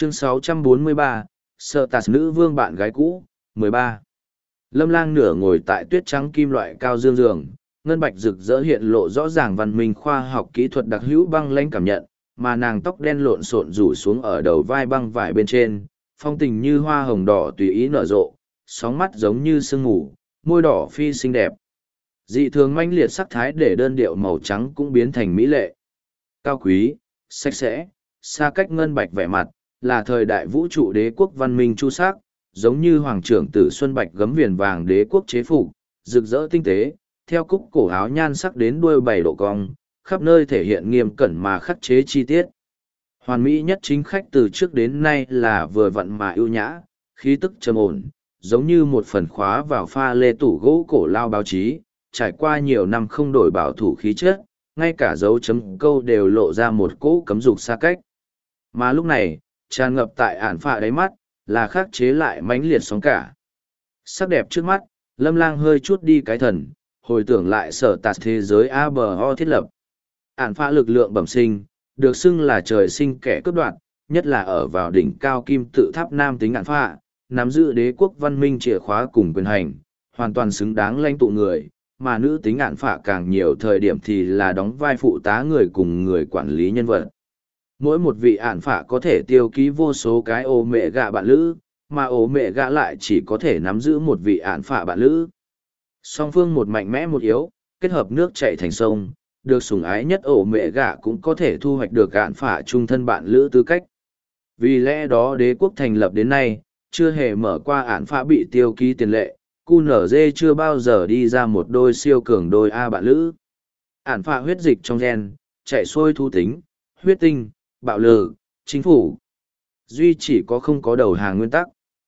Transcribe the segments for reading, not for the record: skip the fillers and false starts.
Chương 643, Sợ Tạt nữ vương bạn gái cũ, 13. Lâm Lang nửa ngồi tại tuyết trắng kim loại cao dương giường, ngân bạch rực rỡ hiện lộ rõ ràng văn minh khoa học kỹ thuật đặc hữu băng lãnh cảm nhận, mà nàng tóc đen lộn xộn rủ xuống ở đầu vai băng vải bên trên, phong tình như hoa hồng đỏ tùy ý nở rộ, sóng mắt giống như sương ngủ, môi đỏ phi xinh đẹp. Dị thường manh liệt sắc thái để đơn điệu màu trắng cũng biến thành mỹ lệ. Cao quý, sạch sẽ, xa cách ngân bạch vẻ mặt, là thời đại vũ trụ đế quốc văn minh chu sắc, giống như hoàng trưởng tử Xuân Bạch gấm viền vàng đế quốc chế phục, rực rỡ tinh tế, theo cúc cổ áo nhan sắc đến đuôi bảy độ cong, khắp nơi thể hiện nghiêm cẩn mà khắc chế chi tiết. Hoàn mỹ nhất chính khách từ trước đến nay là vừa vặn mà ưu nhã, khí tức trầm ổn, giống như một phần khóa vào pha lê tủ gỗ cổ lao báo chí, trải qua nhiều năm không đổi bảo thủ khí chất, ngay cả dấu chấm câu đều lộ ra một cỗ cấm dục xa cách. Mà lúc này, tràn ngập tại ản phạ đáy mắt, là khắc chế lại mãnh liệt sóng cả. Sắc đẹp trước mắt, Lâm Lang hơi chút đi cái thần, hồi tưởng lại sở tạt thế giới ABO thiết lập. Ản phạ lực lượng bẩm sinh, được xưng là trời sinh kẻ cướp đoạt, nhất là ở vào đỉnh cao kim tự tháp nam tính ản phạ, nắm giữ đế quốc văn minh chìa khóa cùng quyền hành, hoàn toàn xứng đáng lãnh tụ người, mà nữ tính ản phạ càng nhiều thời điểm thì là đóng vai phụ tá người cùng người quản lý nhân vật. Mỗi một vị ản phạ có thể tiêu ký vô số cái ô mẹ gạ bạn lữ, mà ô mẹ gạ lại chỉ có thể nắm giữ một vị ản phạ bạn lữ. Song phương một mạnh mẽ một yếu, kết hợp nước chảy thành sông, được sủng ái nhất ổ mẹ gạ cũng có thể thu hoạch được ản phạ trung thân bạn lữ tư cách. Vì lẽ đó đế quốc thành lập đến nay, chưa hề mở qua ản phạ bị tiêu ký tiền lệ, QNZ chưa bao giờ đi ra một đôi siêu cường đôi A bạn lữ. Ản phạ huyết dịch trong gen, chạy xuôi thu tính, huyết tinh, bạo lực, chính phủ. Duy chỉ có không có đầu hàng nguyên tắc.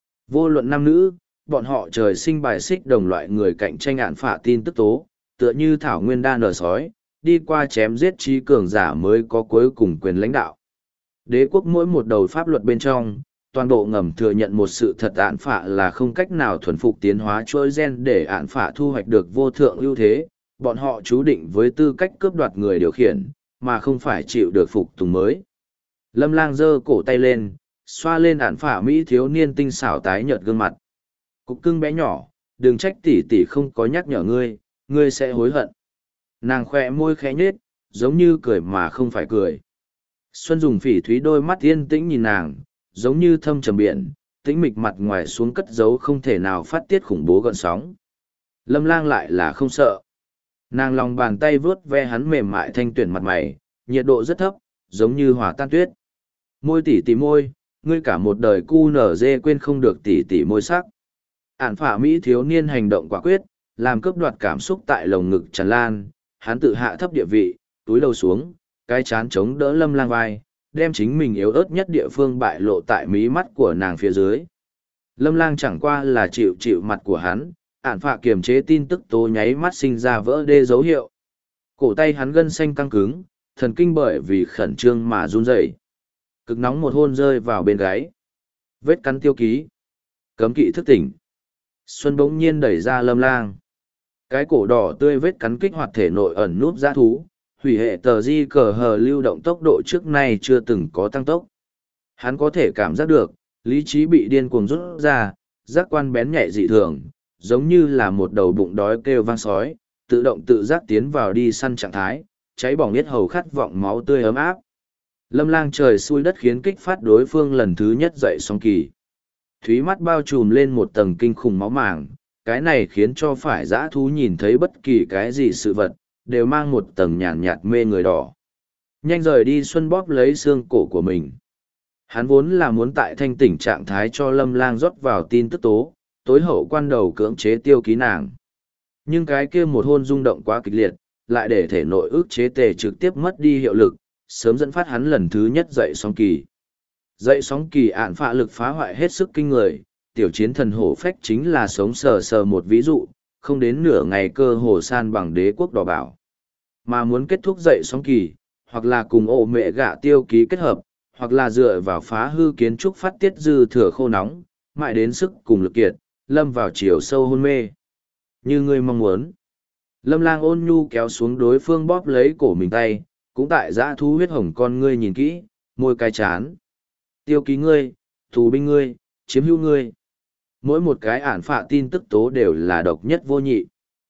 Vô luận nam nữ, bọn họ trời sinh bài xích đồng loại người cạnh tranh ản phạ tin tức tố, tựa như thảo nguyên đa nở sói, đi qua chém giết trí cường giả mới có cuối cùng quyền lãnh đạo. Đế quốc mỗi một đầu pháp luật bên trong, toàn bộ ngầm thừa nhận một sự thật ản phạ là không cách nào thuần phục tiến hóa chuỗi gen để ản phạ thu hoạch được vô thượng ưu thế, bọn họ chú định với tư cách cướp đoạt người điều khiển, mà không phải chịu được phục tùng mới. Lâm Lang giơ cổ tay lên, xoa lên ản phả mỹ thiếu niên tinh xảo tái nhợt gương mặt. Cục cưng bé nhỏ, đừng trách tỷ tỷ không có nhắc nhở ngươi, ngươi sẽ hối hận. Nàng khỏe môi khẽ nhếch, giống như cười mà không phải cười. Xuân dùng phỉ thúy đôi mắt yên tĩnh nhìn nàng, giống như thâm trầm biển, tĩnh mịch mặt ngoài xuống cất giấu không thể nào phát tiết khủng bố gợn sóng. Lâm Lang lại là không sợ. Nàng lòng bàn tay vướt ve hắn mềm mại thanh tuyển mặt mày, nhiệt độ rất thấp, giống như hòa tan tuyết. Môi tỉ tỉ môi, ngươi cả một đời cu nở dê quên không được tỉ tỉ môi sắc. Ản phả mỹ thiếu niên hành động quả quyết, làm cướp đoạt cảm xúc tại lồng ngực tràn lan, hắn tự hạ thấp địa vị, túi đầu xuống, cái chán chống đỡ Lâm Lang vai, đem chính mình yếu ớt nhất địa phương bại lộ tại mí mắt của nàng phía dưới. Lâm Lang chẳng qua là chịu chịu mặt của hắn, ản phạ kiềm chế tin tức tố nháy mắt sinh ra vỡ đê dấu hiệu. Cổ tay hắn gân xanh căng cứng, thần kinh bởi vì khẩn trương mà run rẩy. Cực nóng một hôn rơi vào bên gáy. Vết cắn tiêu ký. Cấm kỵ thức tỉnh. Xuân bỗng nhiên đẩy ra Lâm Lang. Cái cổ đỏ tươi vết cắn kích hoạt thể nội ẩn núp dã thú, hủy hệ tờ di cờ hờ lưu động tốc độ trước nay chưa từng có tăng tốc. Hắn có thể cảm giác được, lý trí bị điên cuồng rút ra, giác quan bén nhạy dị thường, giống như là một đầu bụng đói kêu vang sói, tự động tự giác tiến vào đi săn trạng thái, cháy bỏng yết hầu khát vọng máu tươi ấm áp. Lâm Lang trời xui đất khiến kích phát đối phương lần thứ nhất dậy song kỳ. Thúy mắt bao trùm lên một tầng kinh khủng máu màng, cái này khiến cho phải dã thú nhìn thấy bất kỳ cái gì sự vật, đều mang một tầng nhàn nhạt mê người đỏ. Nhanh rời đi Xuân bóp lấy xương cổ của mình. Hắn vốn là muốn tại thanh tỉnh trạng thái cho Lâm Lang rót vào tin tức tố, tối hậu quan đầu cưỡng chế tiêu ký nàng. Nhưng cái kia một hôn rung động quá kịch liệt, lại để thể nội ức chế tề trực tiếp mất đi hiệu lực, sớm dẫn phát hắn lần thứ nhất dậy sóng kỳ. Dậy sóng kỳ ạn phạ lực phá hoại hết sức kinh người, tiểu chiến thần hổ phách chính là sống sờ sờ một ví dụ, không đến nửa ngày cơ hồ san bằng đế quốc đỏ bảo. Mà muốn kết thúc dậy sóng kỳ, hoặc là cùng ổ mẹ gạ tiêu ký kết hợp, hoặc là dựa vào phá hư kiến trúc phát tiết dư thừa khô nóng, mãi đến sức cùng lực kiệt, lâm vào chiều sâu hôn mê. Như ngươi mong muốn. Lâm Lang ôn nhu kéo xuống đối phương bóp lấy cổ mình tay, cũng tại dã thú huyết hồng con ngươi nhìn kỹ, môi cay chán. Tiêu ký ngươi, tù binh ngươi, chiếm hữu ngươi. Mỗi một cái ản phạ tin tức tố đều là độc nhất vô nhị.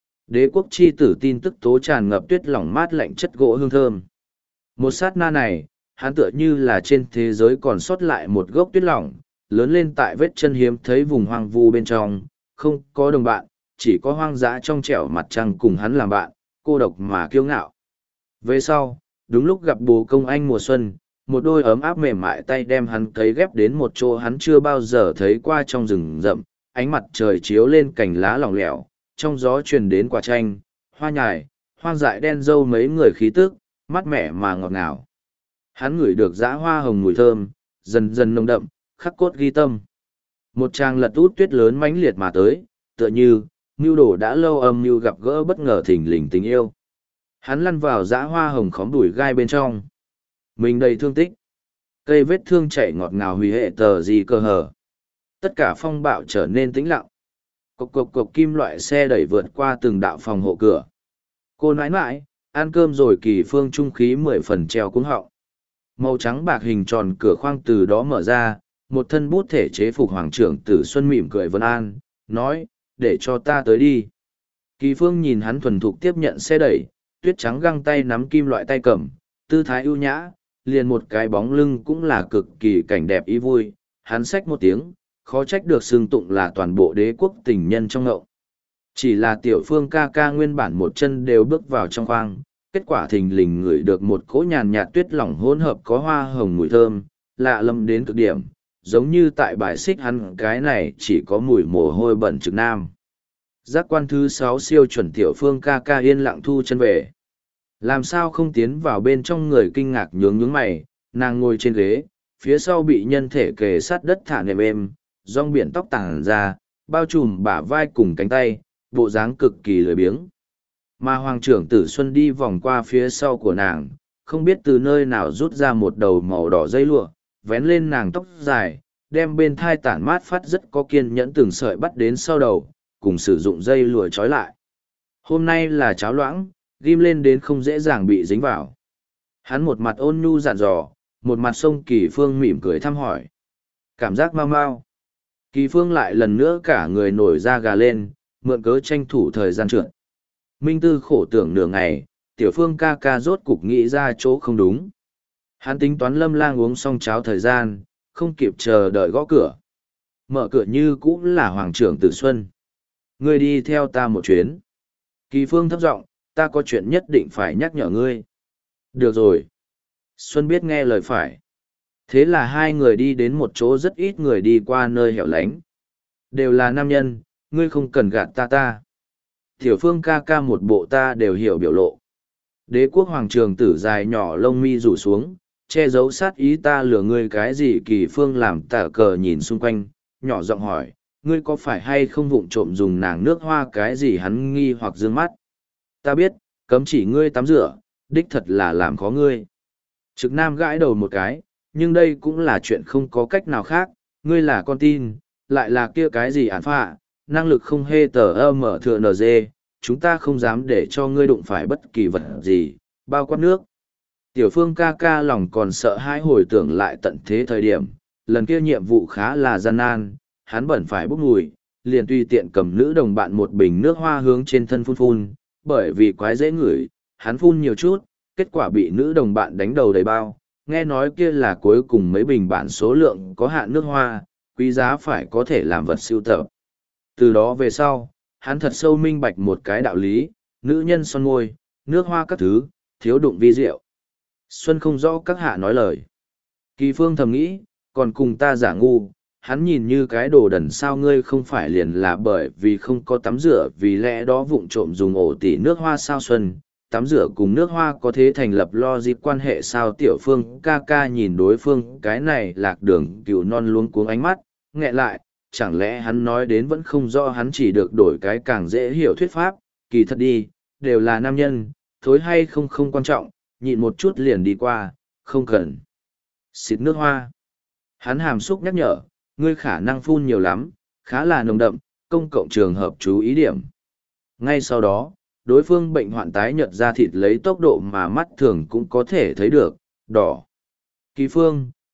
Đế quốc chi tử tin tức tố tràn ngập tuyết lỏng mát lạnh chất gỗ hương thơm. Một sát na này, hắn tựa như là trên thế giới còn sót lại một gốc tuyết lỏng, lớn lên tại vết chân hiếm thấy vùng hoang vu bên trong, không có đồng bạn, chỉ có hoang dã trong trẻo mặt trăng cùng hắn làm bạn, cô độc mà kiêu ngạo. Về sau, đúng lúc gặp bồ công anh mùa xuân, một đôi ấm áp mềm mại tay đem hắn cấy ghép đến một chỗ hắn chưa bao giờ thấy qua trong rừng rậm, ánh mặt trời chiếu lên cành lá lỏng lẻo, trong gió truyền đến quả chanh, hoa nhài, hoang dại đen dâu mấy người khí tức, mát mẻ mà ngọt ngào. Hắn ngửi được dã hoa hồng mùi thơm, dần dần nồng đậm, khắc cốt ghi tâm. Một tràng lật út tuyết lớn mãnh liệt mà tới, tựa như, mưu đồ đã lâu âm mưu gặp gỡ bất ngờ thình lình tình yêu. Hắn lăn vào dã hoa hồng khóm đùi gai bên trong. Mình đầy thương tích. Cây vết thương chảy ngọt ngào hủy hệ tờ gì cơ hở. Tất cả phong bạo trở nên tĩnh lặng. Cộc cộc cộc kim loại xe đẩy vượt qua từng đạo phòng hộ cửa. Cô nãi nãi, ăn cơm rồi Kỳ Phương trung khí 10 phần treo cuống họng. Màu trắng bạc hình tròn cửa khoang từ đó mở ra, một thân bút thể chế phục hoàng trưởng Tử Xuân mỉm cười vân an, nói, để cho ta tới đi. Kỳ Phương nhìn hắn thuần thục tiếp nhận xe đẩy, tuyết trắng găng tay nắm kim loại tay cầm, tư thái ưu nhã, liền một cái bóng lưng cũng là cực kỳ cảnh đẹp ý vui. Hắn xách một tiếng, khó trách được xưng tụng là toàn bộ đế quốc tình nhân trong ngậu. Chỉ là tiểu Phương ca ca nguyên bản một chân đều bước vào trong khoang, kết quả thình lình ngửi được một cỗ nhàn nhạt tuyết lỏng hỗn hợp có hoa hồng mùi thơm, lạ lẫm đến cực điểm, giống như tại bài xích hắn cái này chỉ có mùi mồ hôi bẩn trực nam. Giác quan thứ 6 siêu chuẩn tiểu Phương ca ca yên lặng thu chân về. Làm sao không tiến vào bên trong người kinh ngạc nhướng nhướng mày, nàng ngồi trên ghế, phía sau bị nhân thể kề sát đất thả nệm êm, rong biển tóc tàng ra, bao trùm bả vai cùng cánh tay, bộ dáng cực kỳ lười biếng. Mà Hoàng trưởng Tử Xuân đi vòng qua phía sau của nàng, không biết từ nơi nào rút ra một đầu màu đỏ dây lụa, vén lên nàng tóc dài, đem bên thai tản mát phát rất có kiên nhẫn từng sợi bắt đến sau đầu, cùng sử dụng dây lụa trói lại. Hôm nay là cháo loãng, ghim lên đến không dễ dàng bị dính vào. Hắn một mặt ôn nhu dặn dò, một mặt sông Kỳ Phương mỉm cười thăm hỏi. Cảm giác mau mau. Kỳ Phương lại lần nữa cả người nổi da gà lên, mượn cớ tranh thủ thời gian trượt. Minh Tư khổ tưởng nửa ngày, tiểu Phương ca ca rốt cục nghĩ ra chỗ không đúng. Hắn tính toán Lâm Lang uống xong cháo thời gian, không kịp chờ đợi gõ cửa. Mở cửa như cũng là Hoàng trưởng Tử Xuân. Ngươi đi theo ta một chuyến. Kỳ Phương thấp giọng, ta có chuyện nhất định phải nhắc nhở ngươi. Được rồi. Xuân biết nghe lời phải. Thế là hai người đi đến một chỗ rất ít người đi qua nơi hẻo lánh. Đều là nam nhân, ngươi không cần gạt ta. Tiểu Phương ca ca một bộ ta đều hiểu biểu lộ. Đế quốc hoàng trường tử dài nhỏ lông mi rủ xuống, che giấu sát ý ta lừa ngươi cái gì. Kỳ Phương làm tả cờ nhìn xung quanh, nhỏ giọng hỏi, ngươi có phải hay không vụng trộm dùng nàng nước hoa cái gì. Hắn nghi hoặc dương mắt. Ta biết, cấm chỉ ngươi tắm rửa, đích thật là làm khó ngươi. Trực nam gãi đầu một cái, nhưng đây cũng là chuyện không có cách nào khác, ngươi là con tin, lại là kia cái gì ản phạ, năng lực không hề tờ mở thừa NG, chúng ta không dám để cho ngươi đụng phải bất kỳ vật gì, bao quát nước. Tiểu Phương ca ca lòng còn sợ hãi hồi tưởng lại tận thế thời điểm, lần kia nhiệm vụ khá là gian nan, hắn bẩn phải bốc mùi, liền tùy tiện cầm nữ đồng bạn một bình nước hoa hướng trên thân phun phun, bởi vì quái dễ ngửi, hắn phun nhiều chút, kết quả bị nữ đồng bạn đánh đầu đầy bao, nghe nói kia là cuối cùng mấy bình bản số lượng có hạn nước hoa, quý giá phải có thể làm vật sưu tập. Từ đó về sau, hắn thật sâu minh bạch một cái đạo lý, nữ nhân son môi, nước hoa các thứ, thiếu đụng vi rượu. Xuân không rõ các hạ nói lời. Kỳ Phương thầm nghĩ, còn cùng ta giả ngu, hắn nhìn như cái đồ đần sao ngươi không phải liền là bởi vì không có tắm rửa vì lẽ đó vụng trộm dùng ổ tỉ nước hoa sao. Xuân, tắm rửa cùng nước hoa có thế thành lập logic quan hệ sao. Tiểu Phương ca ca nhìn đối phương cái này lạc đường cừu non luống cuống ánh mắt, nghẹn lại, chẳng lẽ hắn nói đến vẫn không rõ. Hắn chỉ được đổi cái càng dễ hiểu thuyết pháp, kỳ thật đi, đều là nam nhân, thối hay không không quan trọng, nhịn một chút liền đi qua, không cần xịt nước hoa. Hắn hàm xúc nhắc nhở, ngươi khả năng phun nhiều lắm, khá là nồng đậm, công cộng trường hợp chú ý điểm. Ngay sau đó, đối phương bệnh hoạn tái nhợt da thịt lấy tốc độ mà mắt thường cũng có thể thấy được, đỏ. Kỳ Phương,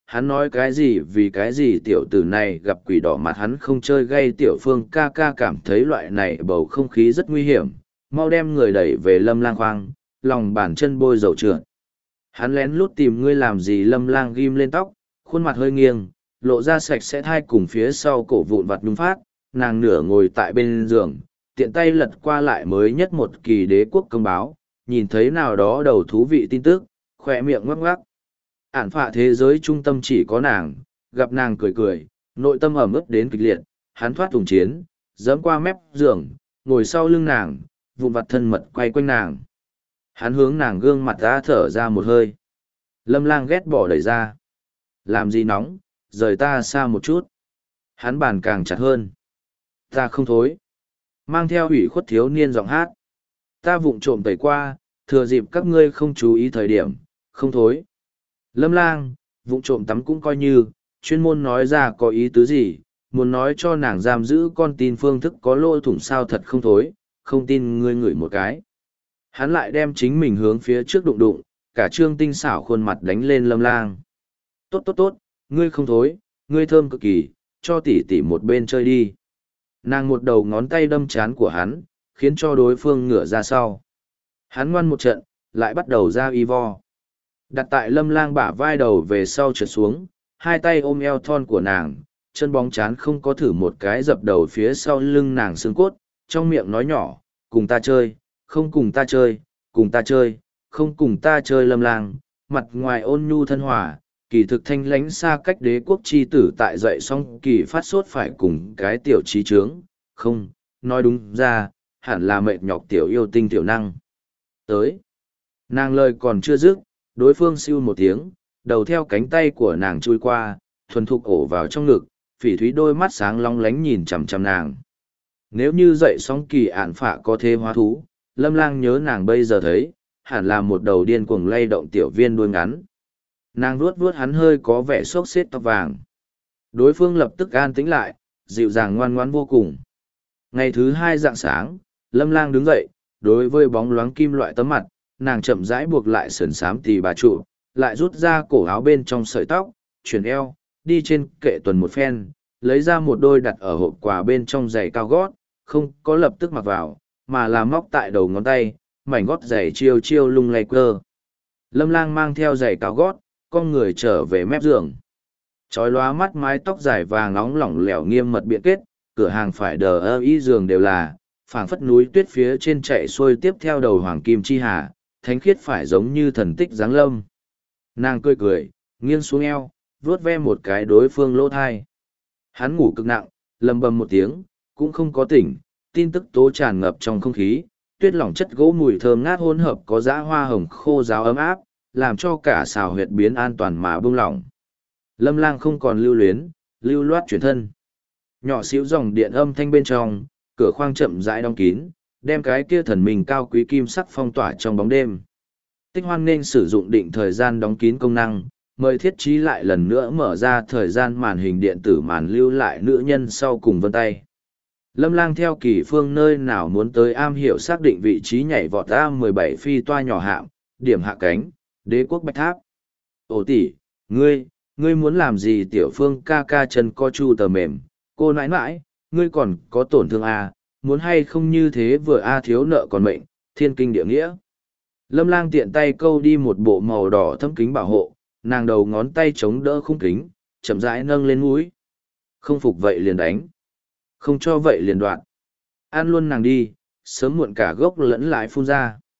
hắn nói cái gì vì cái gì tiểu tử này gặp quỷ đỏ mặt hắn không chơi gây tiểu phương ca ca cảm thấy loại này bầu không khí rất nguy hiểm, mau đem người đẩy về Lâm Lang khoang, lòng bàn chân bôi dầu trượt. Hắn lén lút tìm ngươi làm gì? Lâm Lang ghim lên tóc, khuôn mặt hơi nghiêng, lộ ra sạch sẽ thai cùng phía sau cổ vụn vặt nhung phát, nàng nửa ngồi tại bên giường, tiện tay lật qua lại mới nhất một kỳ Đế Quốc Công báo, nhìn thấy nào đó đầu thú vị tin tức, khỏe miệng ngoắc ngoắc. Ản phạ thế giới trung tâm chỉ có nàng, gặp nàng cười cười, nội tâm ẩm ướt đến kịch liệt, hắn thoát thùng chiến, dẫm qua mép giường, ngồi sau lưng nàng, vụn vặt thân mật quay quanh nàng. Hắn hướng nàng gương mặt ra thở ra một hơi. Lâm Lang ghét bỏ đẩy ra. Làm gì nóng, rời ta xa một chút. Hắn bàn càng chặt hơn. Ta không thối. Mang theo ủy khuất thiếu niên giọng hát. Ta vụng trộm tẩy qua, thừa dịp các ngươi không chú ý thời điểm, không thối. Lâm Lang, vụng trộm tắm cũng coi như, chuyên môn nói ra có ý tứ gì, muốn nói cho nàng giam giữ con tin phương thức có lỗ thủng sao thật không thối, không tin ngươi ngửi một cái. Hắn lại đem chính mình hướng phía trước đụng đụng, cả trương tinh xảo khuôn mặt đánh lên Lâm Lang. Tốt tốt tốt, ngươi không thối, ngươi thơm cực kỳ, cho tỷ tỷ một bên chơi đi. Nàng một đầu ngón tay đâm chán của hắn, khiến cho đối phương ngửa ra sau. Hắn ngoan một trận, lại bắt đầu ra y vo. Đặt tại Lâm Lang bả vai đầu về sau trượt xuống, hai tay ôm eo thon của nàng, chân bóng chán không có thử một cái dập đầu phía sau lưng nàng xương cốt, trong miệng nói nhỏ, cùng ta chơi, không cùng ta chơi, cùng ta chơi, không cùng ta chơi. Lâm Lang, mặt ngoài ôn nhu thân hòa, kỳ thực thanh lãnh xa cách Đế quốc chi tử tại dậy xong kỳ phát sốt phải cùng cái tiểu trí trướng, không, nói đúng ra, hẳn là mệt nhọc tiểu yêu tinh tiểu năng. Tới, nàng lời còn chưa dứt, đối phương siêu một tiếng, đầu theo cánh tay của nàng chui qua, thuần thục ổ vào trong ngực, phỉ thúy đôi mắt sáng long lánh nhìn chằm chằm nàng. Nếu như dậy sóng kỳ ản phạ có thế hóa thú, Lâm Lang nhớ nàng bây giờ thấy, hẳn là một đầu điên cuồng lay động tiểu viên đuôi ngắn. Nàng vuốt vuốt hắn hơi có vẻ xốc xếp tóc vàng. Đối phương lập tức an tĩnh lại, dịu dàng ngoan ngoãn vô cùng. Ngày thứ hai rạng sáng, Lâm Lang đứng dậy, đối với bóng loáng kim loại tấm mặt, nàng chậm rãi buộc lại sườn xám tì bà trụ, lại rút ra cổ áo bên trong sợi tóc, chuyển eo, đi trên kệ tuần một phen, lấy ra một đôi đặt ở hộp quà bên trong giày cao gót, không có lập tức mặc vào, mà là móc tại đầu ngón tay, mảnh gót giày chiêu chiêu lung lay cơ. Lâm Lang mang theo giày cao gót, con người trở về mép giường. Chói lóa mắt mái tóc dài vàng nóng lỏng lẻo nghiêm mật biện kết, cửa hàng phải đờ ơ y giường đều là, phảng phất núi tuyết phía trên chạy xuôi tiếp theo đầu hoàng kim chi hà, thánh khiết phải giống như thần tích giáng lâm. Nàng cười cười, nghiêng xuống eo, vuốt ve một cái đối phương lỗ thai. Hắn ngủ cực nặng, lầm bầm một tiếng, cũng không có tỉnh, tin tức tố tràn ngập trong không khí, tuyết lỏng chất gỗ mùi thơm ngát hỗn hợp có dã hoa hồng khô ráo ấm áp, làm cho cả xào huyệt biến an toàn mà buông lỏng. Lâm Lang không còn lưu luyến, lưu loát chuyển thân. Nhỏ xíu dòng điện âm thanh bên trong, cửa khoang chậm rãi đóng kín, đem cái kia thần mình cao quý kim sắc phong tỏa trong bóng đêm. Tích Hoan nên sử dụng định thời gian đóng kín công năng, mời thiết trí lại lần nữa mở ra thời gian màn hình điện tử màn lưu lại nữ nhân sau cùng vân tay. Lâm Lang theo kỳ phương nơi nào muốn tới am hiểu xác định vị trí nhảy vọt A-17 phi toa nhỏ hạm, điểm hạ cánh, Đế quốc Bạch Tháp. Ồ tỷ, ngươi muốn làm gì? Tiểu phương ca ca chân co chu tờ mềm, cô nãi nãi, ngươi còn có tổn thương à, muốn hay không như thế vừa thiếu nợ còn mệnh, thiên kinh địa nghĩa. Lâm Lang tiện tay câu đi một bộ màu đỏ thâm kính bảo hộ, nàng đầu ngón tay chống đỡ khung kính, chậm rãi nâng lên mũi. Không phục vậy liền đánh, không cho vậy liền đoạn. Ăn luôn nàng đi, sớm muộn cả gốc lẫn lại phun ra.